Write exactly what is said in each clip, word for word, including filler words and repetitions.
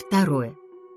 Второе.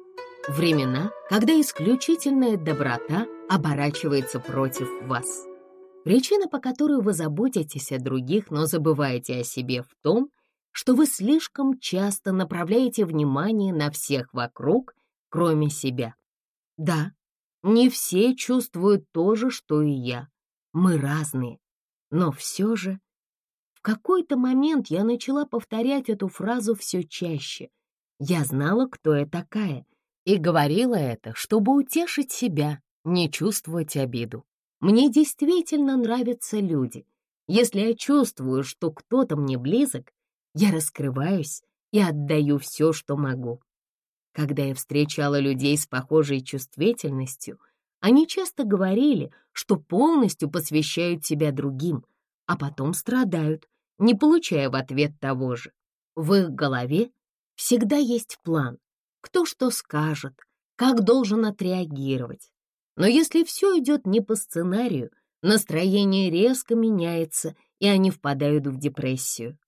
Времена, когда исключительная доброта оборачивается против вас. Причина, по которой вы заботитесь о других, но забываете о себе, в том, что вы слишком часто направляете внимание на всех вокруг, кроме себя. Да, не все чувствуют то же, что и я. Мы разные. Но все же в какой-то момент я начала повторять эту фразу все чаще. Я знала, кто я такая, и говорила это, чтобы утешить себя, не чувствовать обиду. Мне действительно нравятся люди. Если я чувствую, что кто-то мне близок, я раскрываюсь и отдаю все, что могу. Когда я встречала людей с похожей чувствительностью, они часто говорили, что полностью посвящают себя другим, а потом страдают, не получая в ответ того же. В их голове всегда есть план, кто что скажет, как должен отреагировать. Но если все идет не по сценарию, настроение резко меняется, и они впадают в депрессию.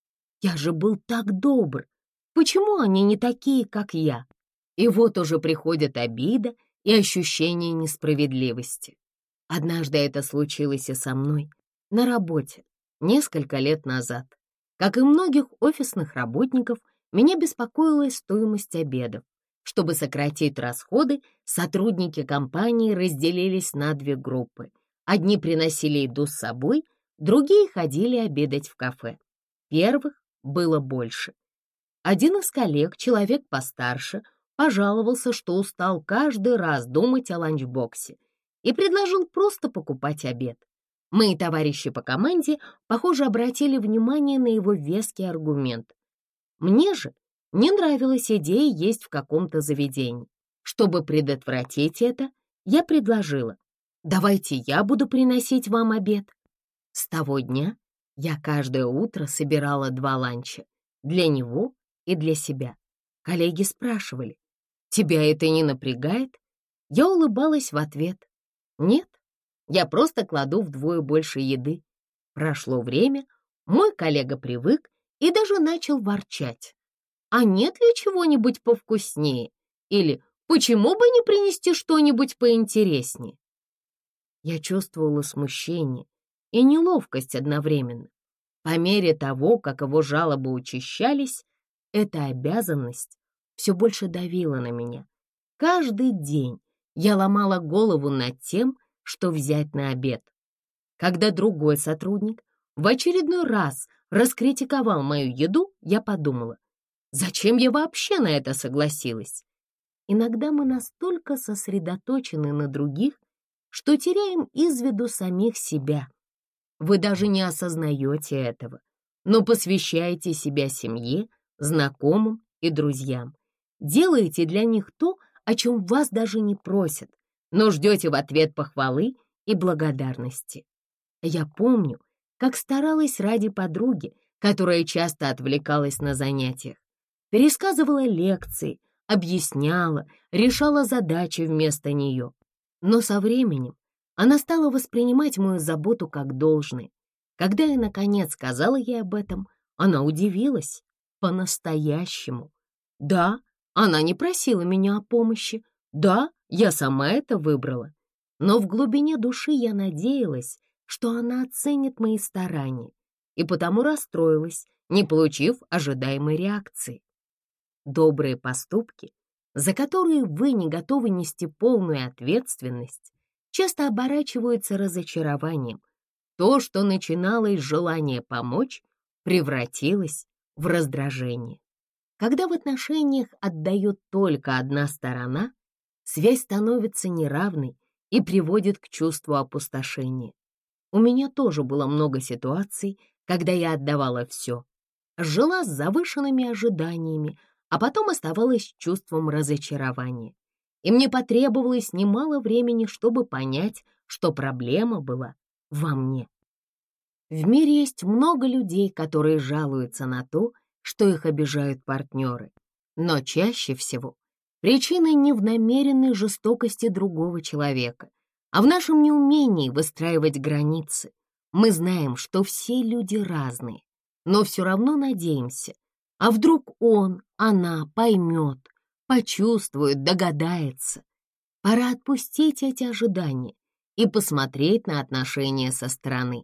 Я же был так добр. Почему они не такие, как я? И вот уже приходит обида и ощущение несправедливости. Однажды это случилось и со мной на работе, несколько лет назад. Как и многих офисных работников, меня беспокоила стоимость обедов. Чтобы сократить расходы, сотрудники компании разделились на две группы. Одни приносили еду с собой, другие ходили обедать в кафе. Первых было больше. Один из коллег, человек постарше, пожаловался, что устал каждый раз думать о ланчбоксе и предложил просто покупать обед. Мои товарищи по команде, похоже, обратили внимание на его веский аргумент. Мне же не нравилась идея есть в каком-то заведении. Чтобы предотвратить это, я предложила: «Давайте я буду приносить вам обед». С того дня я каждое утро собирала два ланча для него и для себя. Коллеги спрашивали: «Тебя это не напрягает?» Я улыбалась в ответ: «Нет, я просто кладу вдвое больше еды». Прошло время, мой коллега привык и даже начал ворчать: «А нет ли чего-нибудь повкуснее?» Или «Почему бы не принести что-нибудь поинтереснее?» Я чувствовала смущение и неловкость одновременно. По мере того, как его жалобы учащались, эта обязанность все больше давила на меня. Каждый день я ломала голову над тем, что взять на обед. Когда другой сотрудник в очередной раз раскритиковал мою еду, я подумала: зачем я вообще на это согласилась? Иногда мы настолько сосредоточены на других, что теряем из виду самих себя. Вы даже не осознаете этого, но посвящаете себя семье, знакомым и друзьям. Делаете для них то, о чем вас даже не просят, но ждете в ответ похвалы и благодарности. Я помню, как старалась ради подруги, которая часто отвлекалась на занятиях. Пересказывала лекции, объясняла, решала задачи вместо нее. Но со временем она стала воспринимать мою заботу как должное. Когда я, наконец, сказала ей об этом, она удивилась по-настоящему. Да, она не просила меня о помощи. Да, я сама это выбрала. Но в глубине души я надеялась, что она оценит мои старания, и потому расстроилась, не получив ожидаемой реакции. Добрые поступки, за которые вы не готовы нести полную ответственность, часто оборачиваются разочарованием. То, что начиналось с желания помочь, превратилось в раздражение. Когда в отношениях отдает только одна сторона, связь становится неравной и приводит к чувству опустошения. У меня тоже было много ситуаций, когда я отдавала все, жила с завышенными ожиданиями, а потом оставалась с чувством разочарования. И мне потребовалось немало времени, чтобы понять, что проблема была во мне. В мире есть много людей, которые жалуются на то, что их обижают партнеры. Но чаще всего причина не в намеренной жестокости другого человека, а в нашем неумении выстраивать границы. Мы знаем, что все люди разные, но все равно надеемся. А вдруг он, она поймет, почувствует, догадается. Пора отпустить эти ожидания и посмотреть на отношения со стороны.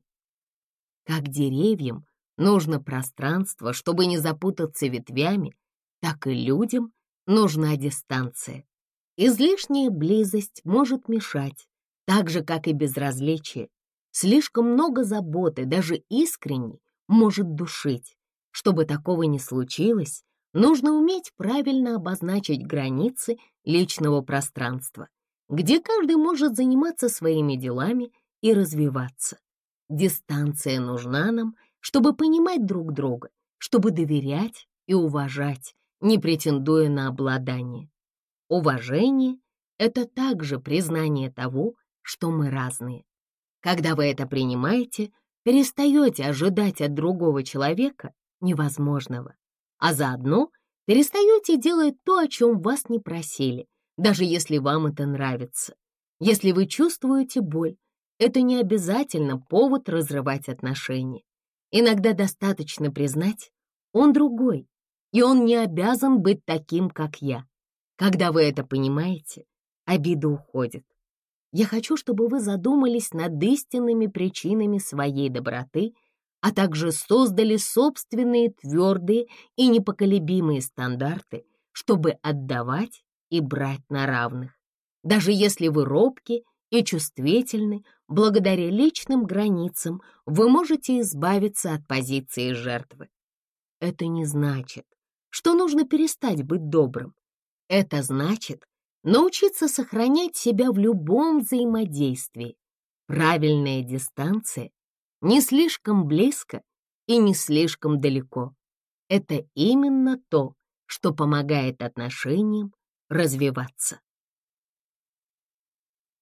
Как деревьям нужно пространство, чтобы не запутаться ветвями, так и людям нужна дистанция. Излишняя близость может мешать, так же, как и безразличие. Слишком много заботы, даже искренней, может душить. Чтобы такого не случилось, нужно уметь правильно обозначить границы личного пространства, где каждый может заниматься своими делами и развиваться. Дистанция нужна нам, чтобы понимать друг друга, чтобы доверять и уважать, не претендуя на обладание. Уважение — это также признание того, что мы разные. Когда вы это принимаете, перестаете ожидать от другого человека невозможного, а заодно перестаете делать то, о чем вас не просили, даже если вам это нравится. Если вы чувствуете боль, это не обязательно повод разрывать отношения. Иногда достаточно признать, он другой, и он не обязан быть таким, как я. Когда вы это понимаете, обида уходит. Я хочу, чтобы вы задумались над истинными причинами своей доброты, а также создали собственные твердые и непоколебимые стандарты, чтобы отдавать и брать на равных. Даже если вы робки и чувствительны, благодаря личным границам вы можете избавиться от позиции жертвы. Это не значит, что нужно перестать быть добрым. Это значит научиться сохранять себя в любом взаимодействии. Правильная дистанция не слишком близко и не слишком далеко. Это именно то, что помогает отношениям развиваться.